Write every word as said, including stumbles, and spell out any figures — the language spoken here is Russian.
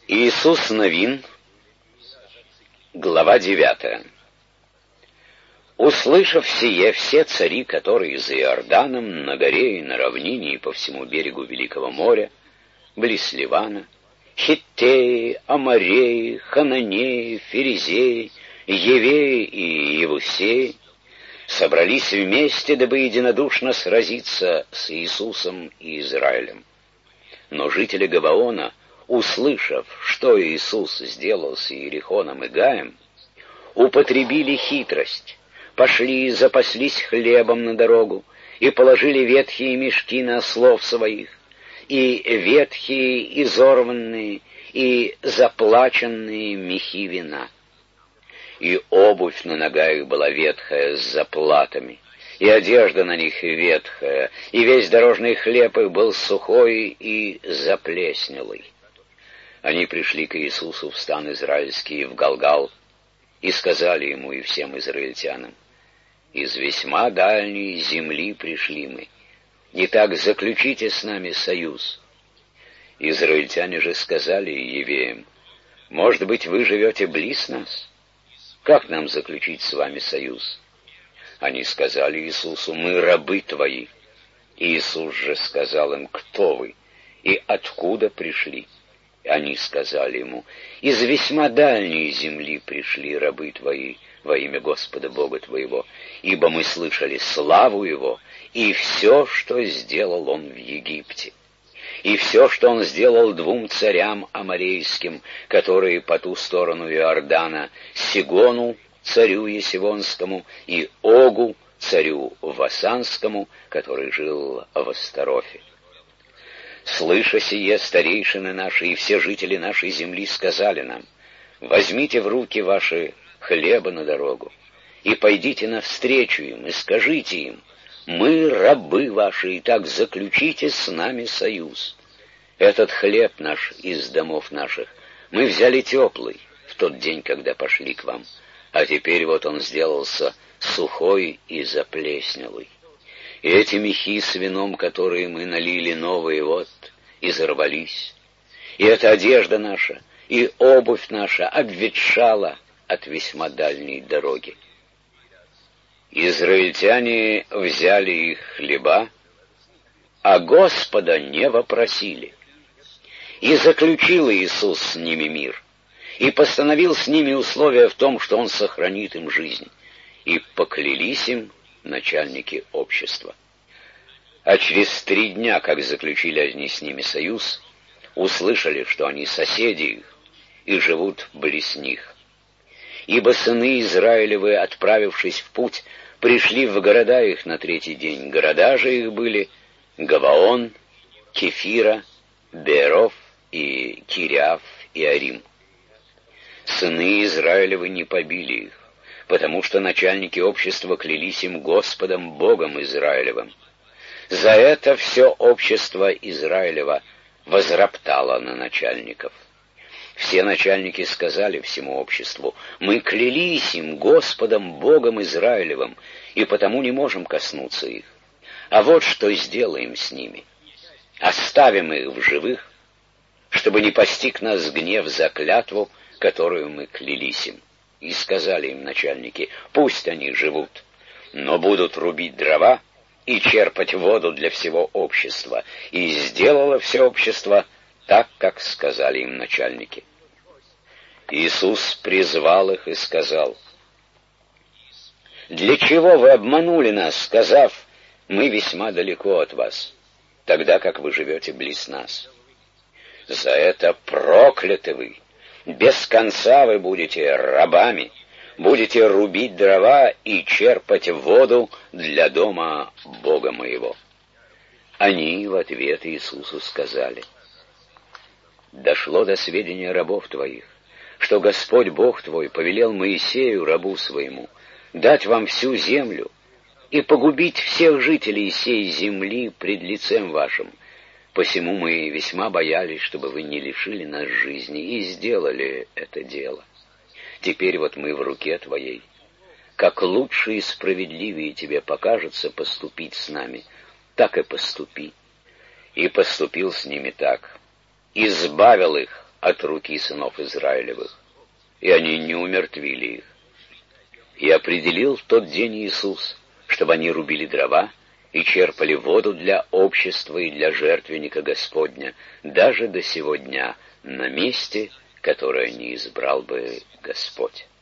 Иисус Новин, глава девятая. Услышав сие, все цари, которые за Иорданом, на горе и на равнине и по всему берегу Великого моря, близ Ливана, Хиттеи, Амореи, Хананеи, Ферезеи, Евеи и Евусеи, собрались вместе, дабы единодушно сразиться с Иисусом и Израилем. Но жители Гаваона, услышав, что Иисус сделал с Иерихоном и Гаем, употребили хитрость, пошли и запаслись хлебом на дорогу, и положили ветхие мешки на ослов своих, и ветхие, изорванные, и заплаченные мехи вина. И обувь на ногах их была ветхая с заплатами, и одежда на них ветхая, и весь дорожный хлеб их был сухой и заплеснелый. Они пришли к Иисусу в стан израильский, в Галгал, и сказали ему и всем израильтянам: «Из весьма дальней земли пришли мы. Итак, заключите с нами союз». Израильтяне же сказали евеям: «Может быть, вы живете близ нас? Как нам заключить с вами союз?» Они сказали Иисусу: «Мы рабы твои». Иисус же сказал им: «Кто вы и откуда пришли?» Они сказали ему: «Из весьма дальней земли пришли рабы твои во имя Господа Бога твоего, ибо мы слышали славу Его и все, что сделал Он в Египте, и все, что Он сделал двум царям аморейским, которые по ту сторону Иордана, Сигону, царю Есивонскому, и Огу, царю Васанскому, который жил в Астарофе. Слыша сие, старейшины наши и все жители нашей земли сказали нам: возьмите в руки ваши хлеба на дорогу, и пойдите навстречу им, и скажите им: мы рабы ваши, и так заключите с нами союз. Этот хлеб наш из домов наших мы взяли теплый в тот день, когда пошли к вам, а теперь вот он сделался сухой и заплеснелый. И эти мехи с вином, которые мы налили новые, вот, изорвались. И эта одежда наша, и обувь наша обветшала от весьма дальней дороги. Израильтяне взяли их хлеба, а Господа не вопросили. И заключил Иисус с ними мир, и постановил с ними условия в том, что Он сохранит им жизнь. И поклялись им начальники общества. А через три дня, как заключили они с ними союз, услышали, что они соседи их и живут близ них. Ибо сыны Израилевы, отправившись в путь, пришли в города их на третий день. Города же их были Гаваон, Кефира, Беров и Кириаф и Арим. Сыны Израилевы не побили их, потому что начальники общества клялись им Господом Богом Израилевым. За это все общество Израилева возроптало на начальников. Все начальники сказали всему обществу: мы клялись им Господом Богом Израилевым, и потому не можем коснуться их. А вот что сделаем с ними: оставим их в живых, чтобы не постиг нас гнев за клятву, которую мы клялись им. И сказали им начальники: пусть они живут, но будут рубить дрова и черпать воду для всего общества. И сделало все общество так, как сказали им начальники. Иисус призвал их и сказал: «Для чего вы обманули нас, сказав: мы весьма далеко от вас, тогда как вы живете близ нас? За это прокляты вы! Без конца вы будете рабами, будете рубить дрова и черпать воду для дома Бога моего». Они в ответ Иисусу сказали: «Дошло до сведения рабов твоих, что Господь Бог твой повелел Моисею, рабу своему, дать вам всю землю и погубить всех жителей сей земли пред лицем вашим. Посему мы весьма боялись, чтобы вы не лишили нас жизни, и сделали это дело. Теперь вот мы в руке твоей. Как лучше и справедливее тебе покажется поступить с нами, так и поступи». И поступил с ними так: избавил их от руки сынов Израилевых, и они не умертвили их. И определил в тот день Иисус, чтобы они рубили дрова и черпали воду для общества и для жертвенника Господня, даже до сего дня, на месте, которое не избрал бы Господь.